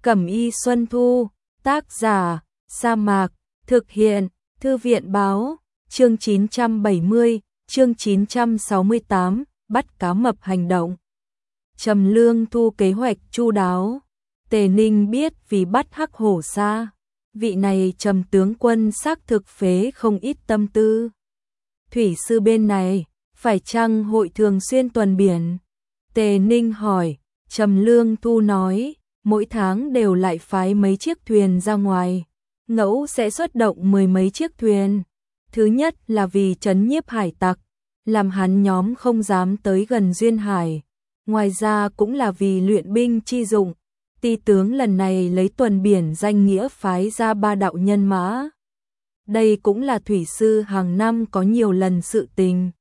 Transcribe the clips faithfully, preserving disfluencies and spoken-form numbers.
Cẩm y Xuân Thu, tác giả, Sa Mạc, thực hiện, Thư viện báo, chương chín trăm bảy mươi, chương chín trăm sáu mươi tám, bắt cá mập hành động. Trầm Lương Thu kế hoạch chu đáo. Tề Ninh biết vì bắt Hắc Hổ Sa, vị này Trầm tướng quân xác thực phế không ít tâm tư. Thủy sư bên này, phải chăng hội thường xuyên tuần biển? Tề Ninh hỏi. Trầm Lương Thu nói, mỗi tháng đều lại phái mấy chiếc thuyền ra ngoài, ngẫu sẽ xuất động mười mấy chiếc thuyền. Thứ nhất là vì trấn nhiếp hải tặc, làm hắn nhóm không dám tới gần duyên hải. Ngoài ra cũng là vì luyện binh chi dụng. Ti tướng lần này lấy tuần biển danh nghĩa phái ra ba đạo nhân mã. Đây cũng là thủy sư hàng năm có nhiều lần sự tình.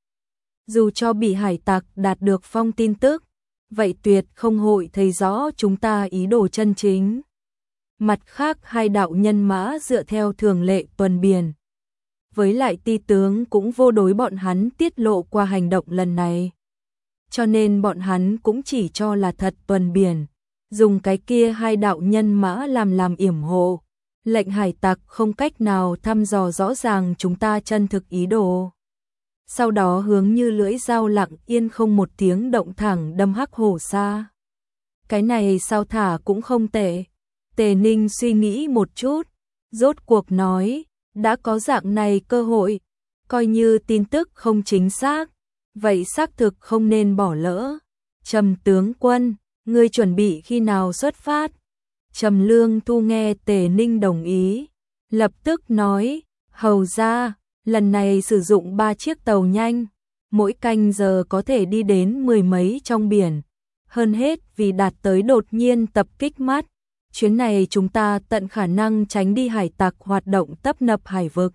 Dù cho bị hải tặc đạt được phong tin tức, vậy tuyệt không hội thấy rõ chúng ta ý đồ chân chính. Mặt khác hai đạo nhân mã dựa theo thường lệ tuần biển. Với lại ti tướng cũng vô đối bọn hắn tiết lộ qua hành động lần này. Cho nên bọn hắn cũng chỉ cho là thật tuần biển, dùng cái kia hai đạo nhân mã làm làm yểm hộ, lệnh hải tặc không cách nào thăm dò rõ ràng chúng ta chân thực ý đồ. Sau đó hướng như lưỡi dao lặng yên không một tiếng động thẳng đâm Hắc Hổ Sa. Cái này sao thả cũng không tệ. Tề Ninh suy nghĩ một chút, rốt cuộc nói, đã có dạng này cơ hội, coi như tin tức không chính xác, vậy xác thực không nên bỏ lỡ. Trầm tướng quân, ngươi chuẩn bị khi nào xuất phát? Trầm Lương Thu nghe Tề Ninh đồng ý, lập tức nói, hầu ra, lần này sử dụng ba chiếc tàu nhanh, mỗi canh giờ có thể đi đến mười mấy trong biển. Hơn hết vì đạt tới đột nhiên tập kích mắt, chuyến này chúng ta tận khả năng tránh đi hải tặc hoạt động tấp nập hải vực.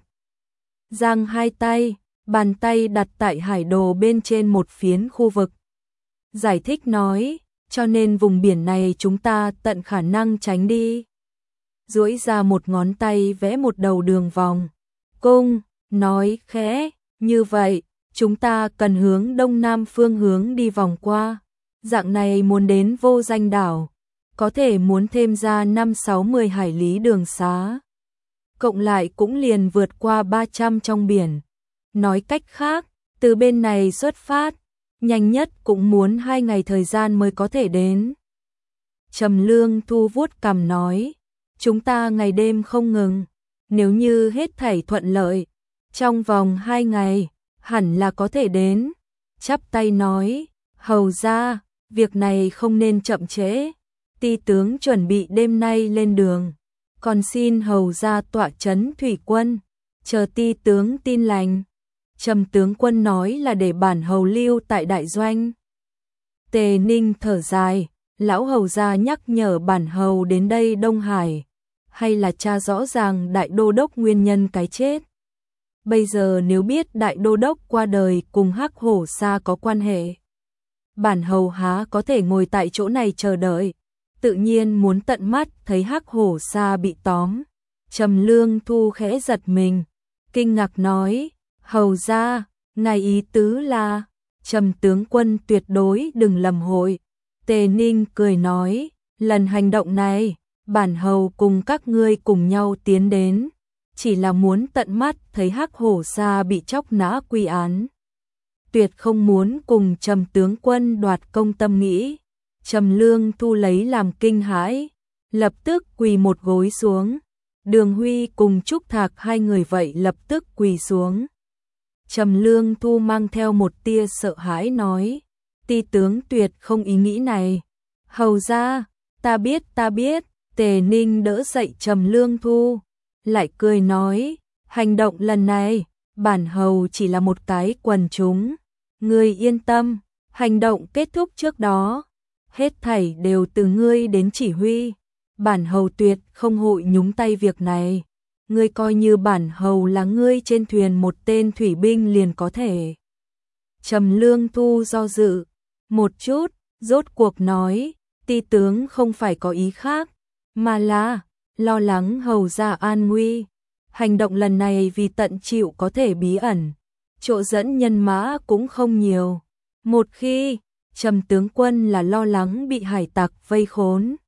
Giang hai tay, bàn tay đặt tại hải đồ bên trên một phiến khu vực. Giải thích nói, cho nên vùng biển này chúng ta tận khả năng tránh đi. Duỗi ra một ngón tay vẽ một đầu đường vòng. Cung, nói khẽ, như vậy, chúng ta cần hướng đông nam phương hướng đi vòng qua. Dạng này muốn đến Vô Danh đảo, có thể muốn thêm ra năm sáu mươi hải lý đường xá. Cộng lại cũng liền vượt qua ba trăm trong biển. Nói cách khác, từ bên này xuất phát, nhanh nhất cũng muốn hai ngày thời gian mới có thể đến. Trầm Lương Thu vuốt cằm nói, chúng ta ngày đêm không ngừng, nếu như hết thảy thuận lợi, trong vòng hai ngày, hẳn là có thể đến. Chắp tay nói, hầu ra, việc này không nên chậm trễ. Ti tướng chuẩn bị đêm nay lên đường, còn xin hầu ra tọa trấn thủy quân, chờ ti tướng tin lành. Trầm tướng quân nói là để bản hầu lưu tại đại doanh. Tề Ninh thở dài, lão hầu ra nhắc nhở bản hầu đến đây Đông Hải, hay là tra rõ ràng đại đô đốc nguyên nhân cái chết. Bây giờ nếu biết đại đô đốc qua đời cùng Hắc Hổ Sa có quan hệ, bản hầu há có thể ngồi tại chỗ này chờ đợi, tự nhiên muốn tận mắt thấy Hắc Hổ Sa bị tóm. Trầm Lương Thu khẽ giật mình, kinh ngạc nói, hầu ra, ngài ý tứ là, Trầm tướng quân tuyệt đối đừng lầm hội. Tề Ninh cười nói, lần hành động này, bản hầu cùng các ngươi cùng nhau tiến đến, chỉ là muốn tận mắt thấy Hắc Hổ Sa bị chóc nã quy án. Tuyệt không muốn cùng Trầm tướng quân đoạt công tâm nghĩ. Trầm Lương Thu lấy làm kinh hãi, lập tức quỳ một gối xuống. Đường Huy cùng Trúc Thạc hai người vậy lập tức quỳ xuống. Trầm Lương Thu mang theo một tia sợ hãi nói, ti tướng tuyệt không ý nghĩ này. Hầu ra, ta biết ta biết. Tề Ninh đỡ dậy Trầm Lương Thu, lại cười nói, hành động lần này, bản hầu chỉ là một cái quần chúng. Ngươi yên tâm, hành động kết thúc trước đó, hết thảy đều từ ngươi đến chỉ huy. Bản hầu tuyệt không hội nhúng tay việc này. Ngươi coi như bản hầu là ngươi trên thuyền một tên thủy binh liền có thể. Trầm Lương Thu do dự một chút, rốt cuộc nói, ti tướng không phải có ý khác, mà là lo lắng hầu ra an nguy. Hành động lần này vì tận chịu có thể bí ẩn, chỗ dẫn nhân mã cũng không nhiều. Một khi Trầm tướng quân là lo lắng bị hải tặc vây khốn,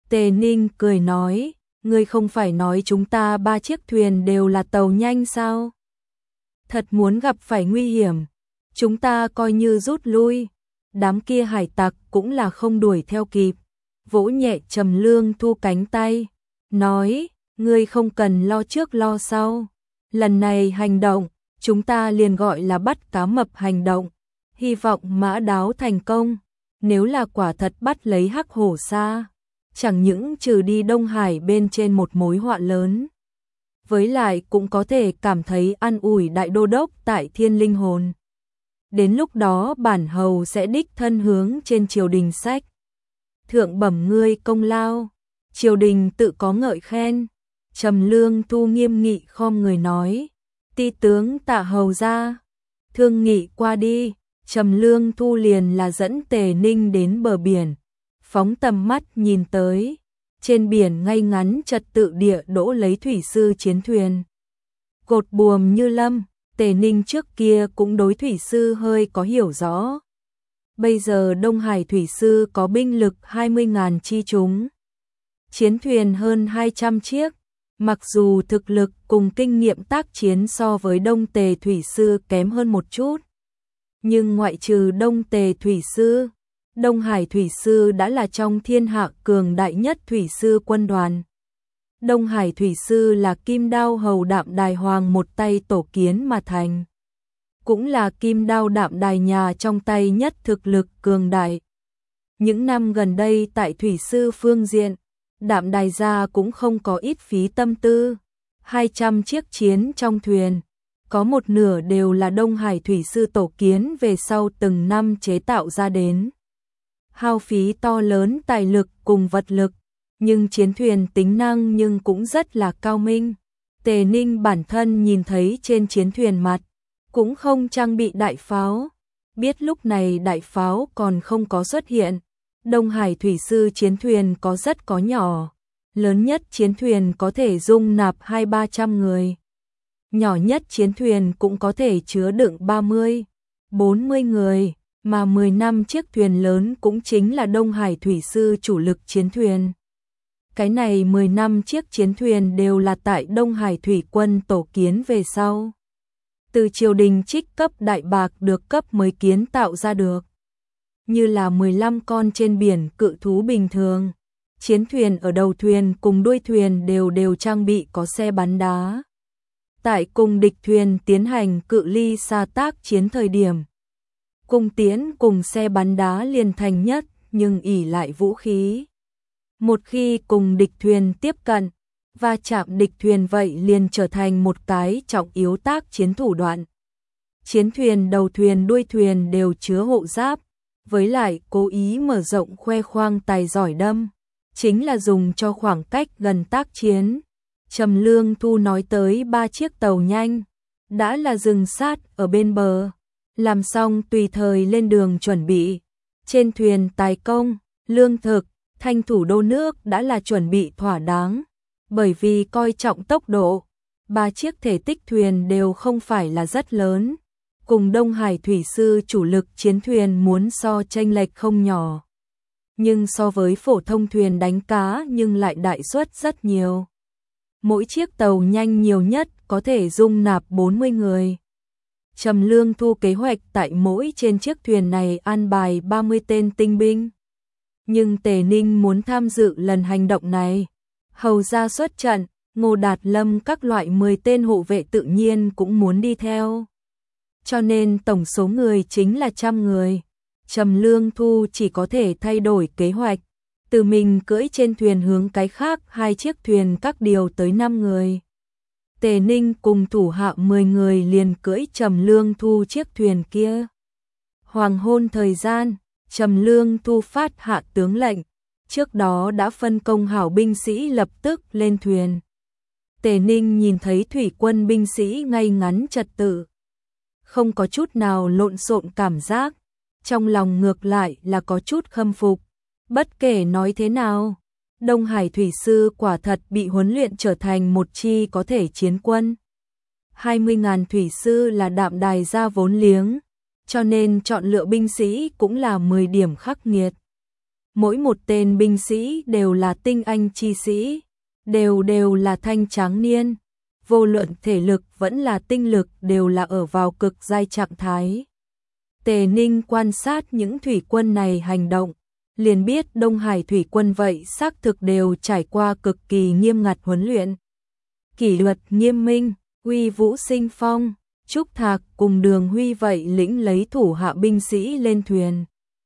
Tề Ninh cười nói, ngươi không phải nói chúng ta ba chiếc thuyền đều là tàu nhanh sao? Thật muốn gặp phải nguy hiểm, chúng ta coi như rút lui, đám kia hải tặc cũng là không đuổi theo kịp. Vỗ nhẹ Trầm Lương Thu cánh tay, nói, ngươi không cần lo trước lo sau. Lần này hành động, chúng ta liền gọi là bắt cá mập hành động. Hy vọng mã đáo thành công, nếu là quả thật bắt lấy Hắc Hổ Sa, chẳng những trừ đi Đông Hải bên trên một mối họa lớn, với lại cũng có thể cảm thấy an ủi đại đô đốc tại Thiên Linh Hồn. Đến lúc đó bản hầu sẽ đích thân hướng trên triều đình sách thượng bẩm ngươi công lao, triều đình tự có ngợi khen. Trầm Lương Thu nghiêm nghị khom người nói, ti tướng Tạ hầu ra. Thương nghị qua đi, Trầm Lương Thu liền là dẫn Tề Ninh đến bờ biển, phóng tầm mắt nhìn tới, trên biển ngay ngắn trật tự địa đỗ lấy thủy sư chiến thuyền. Cột buồm như lâm, Tề Ninh trước kia cũng đối thủy sư hơi có hiểu rõ. Bây giờ Đông Hải thủy sư có binh lực hai mươi nghìn chi chúng, chiến thuyền hơn hai trăm chiếc, mặc dù thực lực cùng kinh nghiệm tác chiến so với Đông Tề thủy sư kém hơn một chút, nhưng ngoại trừ Đông Tề thủy sư, Đông Hải thủy sư đã là trong thiên hạ cường đại nhất thủy sư quân đoàn. Đông Hải thủy sư là Kim Đao hầu Đạm Đài Hoàng một tay tổ kiến mà thành, cũng là Kim Đao Đạm Đài nhà trong tay nhất thực lực cường đại. Những năm gần đây tại thủy sư phương diện, Đạm Đài gia cũng không có ít phí tâm tư. hai trăm chiếc chiến trong thuyền, có một nửa đều là Đông Hải thủy sư tổ kiến về sau từng năm chế tạo ra đến. Hao phí to lớn tài lực cùng vật lực, nhưng chiến thuyền tính năng nhưng cũng rất là cao minh. Tề Ninh bản thân nhìn thấy trên chiến thuyền mặt, cũng không trang bị đại pháo, biết lúc này đại pháo còn không có xuất hiện. Đông Hải thủy sư chiến thuyền có rất có nhỏ, lớn nhất chiến thuyền có thể dung nạp hai ba trăm người, nhỏ nhất chiến thuyền cũng có thể chứa đựng ba mươi, bốn mươi người, mà mười năm chiếc thuyền lớn cũng chính là Đông Hải thủy sư chủ lực chiến thuyền. Cái này mười năm chiếc chiến thuyền đều là tại Đông Hải thủy quân tổ kiến về sau, từ triều đình trích cấp đại bạc được cấp mới kiến tạo ra được, như là mười lăm con trên biển cự thú bình thường. Chiến thuyền ở đầu thuyền cùng đuôi thuyền đều đều trang bị có xe bắn đá. Tại cùng địch thuyền tiến hành cự ly xa tác chiến thời điểm, cung tiễn cùng xe bắn đá liền thành nhất, nhưng ỷ lại vũ khí. Một khi cùng địch thuyền tiếp cận, va chạm địch thuyền vậy liền trở thành một cái trọng yếu tác chiến thủ đoạn. Chiến thuyền đầu thuyền đuôi thuyền đều chứa hộ giáp, với lại cố ý mở rộng khoe khoang tài giỏi đâm, chính là dùng cho khoảng cách gần tác chiến. Trầm Lương Thu nói tới ba chiếc tàu nhanh, đã là dừng sát ở bên bờ, làm xong tùy thời lên đường chuẩn bị. Trên thuyền tài công, lương thực, thanh thủ đô nước đã là chuẩn bị thỏa đáng, bởi vì coi trọng tốc độ, ba chiếc thể tích thuyền đều không phải là rất lớn, cùng Đông Hải thủy sư chủ lực chiến thuyền muốn so chênh lệch không nhỏ. Nhưng so với phổ thông thuyền đánh cá nhưng lại đại suất rất nhiều. Mỗi chiếc tàu nhanh nhiều nhất có thể dung nạp bốn mươi người. Trầm Lương Thu kế hoạch tại mỗi trên chiếc thuyền này an bài ba mươi tên tinh binh. Nhưng Tề Ninh muốn tham dự lần hành động này, hầu ra xuất trận, Ngô Đạt Lâm các loại mười tên hộ vệ tự nhiên cũng muốn đi theo. Cho nên tổng số người chính là trăm người. Trầm Lương Thu chỉ có thể thay đổi kế hoạch, từ mình cưỡi trên thuyền hướng cái khác hai chiếc thuyền các điều tới năm người. Tề Ninh cùng thủ hạ mười người liền cưỡi Trầm Lương Thu chiếc thuyền kia. Hoàng hôn thời gian, Trầm Lương Thu phát hạ tướng lệnh, trước đó đã phân công hảo binh sĩ lập tức lên thuyền. Tề Ninh nhìn thấy thủy quân binh sĩ ngay ngắn trật tự, không có chút nào lộn xộn cảm giác, trong lòng ngược lại là có chút khâm phục. Bất kể nói thế nào, Đông Hải thủy sư quả thật bị huấn luyện trở thành một chi có thể chiến quân. hai mươi nghìn thủy sư là Đạm Đài gia vốn liếng, cho nên chọn lựa binh sĩ cũng là mười điểm khắc nghiệt. mỗi một tên binh sĩ đều là tinh anh chi sĩ, đều đều là thanh tráng niên, vô luận thể lực vẫn là tinh lực đều là ở vào cực giai trạng thái. Tề Ninh quan sát những thủy quân này hành động, liền biết Đông Hải thủy quân vậy xác thực đều trải qua cực kỳ nghiêm ngặt huấn luyện. Kỷ luật nghiêm minh, uy vũ sinh phong, Trúc Thạc cùng Đường Huy vậy lĩnh lấy thủ hạ binh sĩ lên thuyền.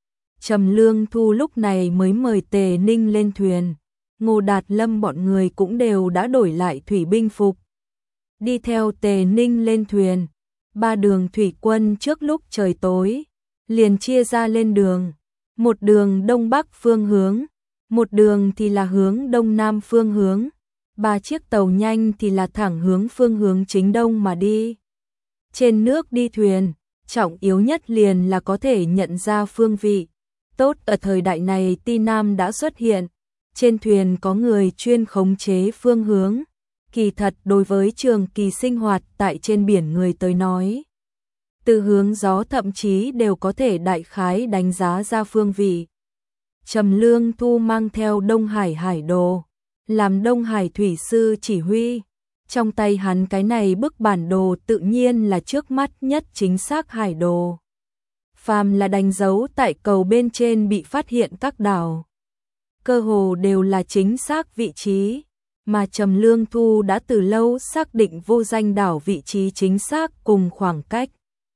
Trầm Lương Thu lúc này mới mời Tề Ninh lên thuyền, Ngô Đạt Lâm bọn người cũng đều đã đổi lại thủy binh phục. Đi theo Tề Ninh lên thuyền, ba đường thủy quân trước lúc trời tối, liền chia ra lên đường, một đường đông bắc phương hướng, một đường thì là hướng đông nam phương hướng, ba chiếc tàu nhanh thì là thẳng hướng phương hướng chính đông mà đi. Trên nước đi thuyền, trọng yếu nhất liền là có thể nhận ra phương vị. Tốt ở thời đại này Ti Nam đã xuất hiện, trên thuyền có người chuyên khống chế phương hướng. Kỳ thật đối với trường kỳ sinh hoạt tại trên biển người tới nói, từ hướng gió thậm chí đều có thể đại khái đánh giá ra phương vị. Trầm Lương Thu mang theo Đông Hải hải đồ, làm Đông Hải thủy sư chỉ huy. Trong tay hắn cái này bức bản đồ tự nhiên là trước mắt nhất chính xác hải đồ. Phàm là đánh dấu tại cầu bên trên bị phát hiện các đảo, cơ hồ đều là chính xác vị trí, mà Trầm Lương Thu đã từ lâu xác định vô danh đảo vị trí chính xác cùng khoảng cách.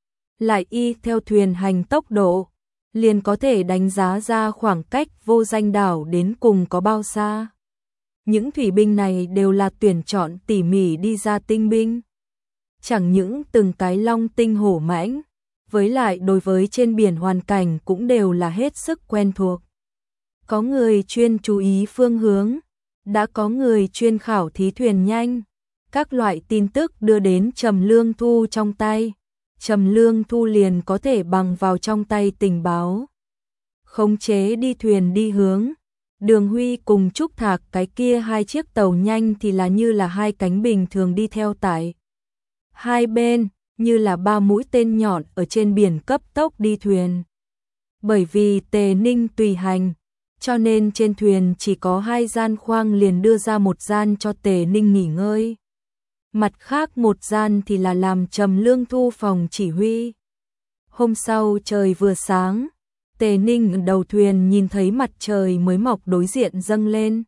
Lại y theo thuyền hành tốc độ, liền có thể đánh giá ra khoảng cách vô danh đảo đến cùng có bao xa. Những thủy binh này đều là tuyển chọn tỉ mỉ đi ra tinh binh. Chẳng những từng cái long tinh hổ mãnh, với lại đối với trên biển hoàn cảnh cũng đều là hết sức quen thuộc. Có người chuyên chú ý phương hướng, đã có người chuyên khảo thí thuyền nhanh. Các loại tin tức đưa đến Trầm Lương Thu trong tay, Trầm Lương Thu liền có thể bằng vào trong tay tình báo, khống chế đi thuyền đi hướng. Đường Huy cùng Trúc Thạc cái kia hai chiếc tàu nhanh thì là như là hai cánh bình thường đi theo tại hai bên, như là ba mũi tên nhọn ở trên biển cấp tốc đi thuyền. Bởi vì Tề Ninh tùy hành, cho nên trên thuyền chỉ có hai gian khoang, liền đưa ra một gian cho Tề Ninh nghỉ ngơi. Mặt khác một gian thì là làm Trầm Lương Thu phòng chỉ huy. Hôm sau trời vừa sáng, Tề Ninh đầu thuyền nhìn thấy mặt trời mới mọc đối diện dâng lên.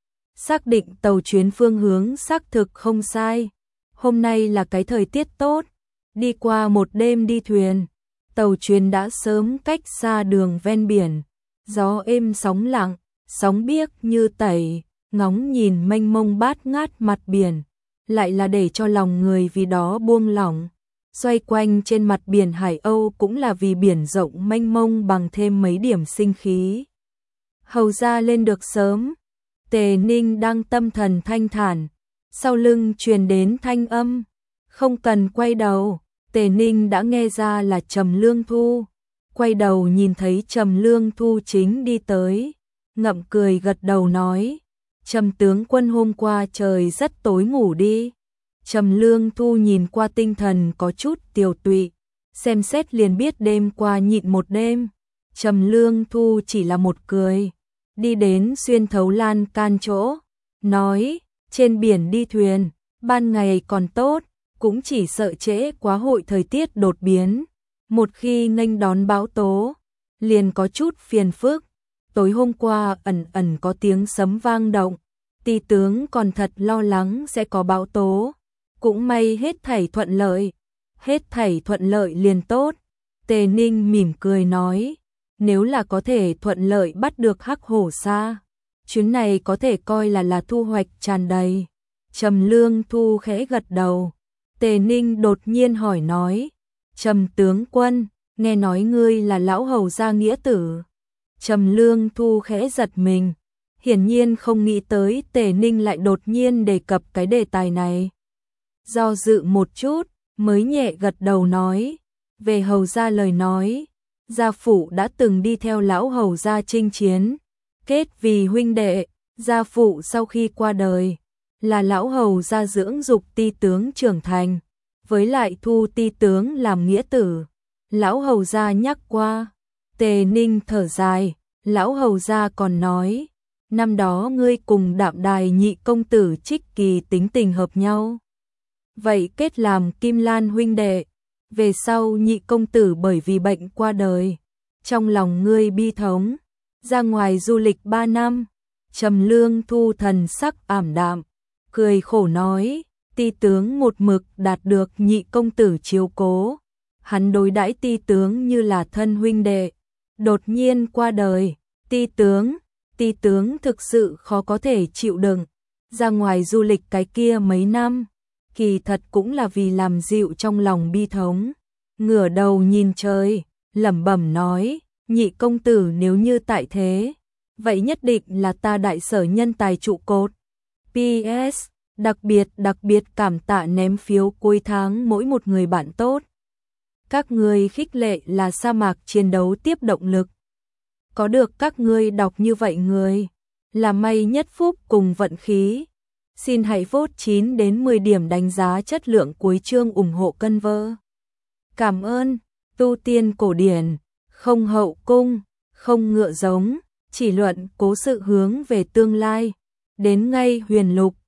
Xác định tàu chuyến phương hướng xác thực không sai. Hôm nay là cái thời tiết tốt. Đi qua một đêm đi thuyền, tàu chuyến đã sớm cách xa đường ven biển. Gió êm sóng lặng, sóng biếc như tẩy, ngóng nhìn mênh mông bát ngát mặt biển, lại là để cho lòng người vì đó buông lỏng. Xoay quanh trên mặt biển Hải Âu cũng là vì biển rộng mênh mông bằng thêm mấy điểm sinh khí. Hầu ra lên được sớm, Tề Ninh đang tâm thần thanh thản, sau lưng truyền đến thanh âm, không cần quay đầu. Tề Ninh đã nghe ra là Trầm Lương Thu, quay đầu nhìn thấy Trầm Lương Thu chính đi tới, ngậm cười gật đầu nói, Trầm tướng quân hôm qua trời rất tối ngủ đi. Trầm Lương Thu nhìn qua tinh thần có chút tiều tụy, xem xét liền biết đêm qua nhịn một đêm. Trầm Lương Thu chỉ là một cười, đi đến xuyên thấu lan can chỗ, nói, trên biển đi thuyền, ban ngày còn tốt, cũng chỉ sợ trễ quá hội thời tiết đột biến. Một khi nghênh đón bão tố, liền có chút phiền phức. Tối hôm qua ẩn ẩn có tiếng sấm vang động, Ti tướng còn thật lo lắng sẽ có bão tố. Cũng may hết thảy thuận lợi, hết thảy thuận lợi liền tốt. Tề Ninh mỉm cười nói, nếu là có thể thuận lợi bắt được Hắc Hổ Sa, chuyến này có thể coi là là thu hoạch tràn đầy. Trầm Lương Thu khẽ gật đầu. Tề Ninh đột nhiên hỏi nói, Trầm tướng quân, nghe nói ngươi là lão hầu gia nghĩa tử. Trầm Lương Thu khẽ giật mình, hiển nhiên không nghĩ tới Tề Ninh lại đột nhiên đề cập cái đề tài này. Do dự một chút, mới nhẹ gật đầu nói, về hầu gia lời nói, gia phụ đã từng đi theo lão hầu gia chinh chiến, kết vì huynh đệ. Gia phụ sau khi qua đời, là lão hầu gia dưỡng dục Ti tướng trưởng thành, với lại thu Ti tướng làm nghĩa tử. Lão hầu gia nhắc qua. Tề Ninh thở dài, Lão hầu gia còn nói, năm đó ngươi cùng Đạm Đài nhị công tử Trích Kỳ tính tình hợp nhau. Vậy kết làm Kim Lan huynh đệ, về sau nhị công tử bởi vì bệnh qua đời. Trong lòng ngươi bi thống, ra ngoài du lịch ba năm, Trầm Lương Thu thần sắc ảm đạm, cười khổ nói, ti tướng một mực đạt được nhị công tử chiếu cố. Hắn đối đãi ti tướng như là thân huynh đệ, đột nhiên qua đời, ti tướng, ti tướng thực sự khó có thể chịu đựng, ra ngoài du lịch cái kia mấy năm, kỳ thật cũng là vì làm dịu trong lòng bi thống, ngửa đầu nhìn trời, lẩm bẩm nói, nhị công tử nếu như tại thế, vậy nhất định là ta đại sở nhân tài trụ cột. pê ét Đặc biệt đặc biệt cảm tạ ném phiếu cuối tháng mỗi một người bạn tốt. Các ngươi khích lệ là sa mạc chiến đấu tiếp động lực. Có được các ngươi đọc như vậy người, là may nhất phúc cùng vận khí. Xin hãy vote chín đến mười điểm đánh giá chất lượng cuối chương ủng hộ cân vơ. Cảm ơn, tu tiên cổ điển, không hậu cung, không ngựa giống, chỉ luận cố sự hướng về tương lai. Đến ngay huyền lục,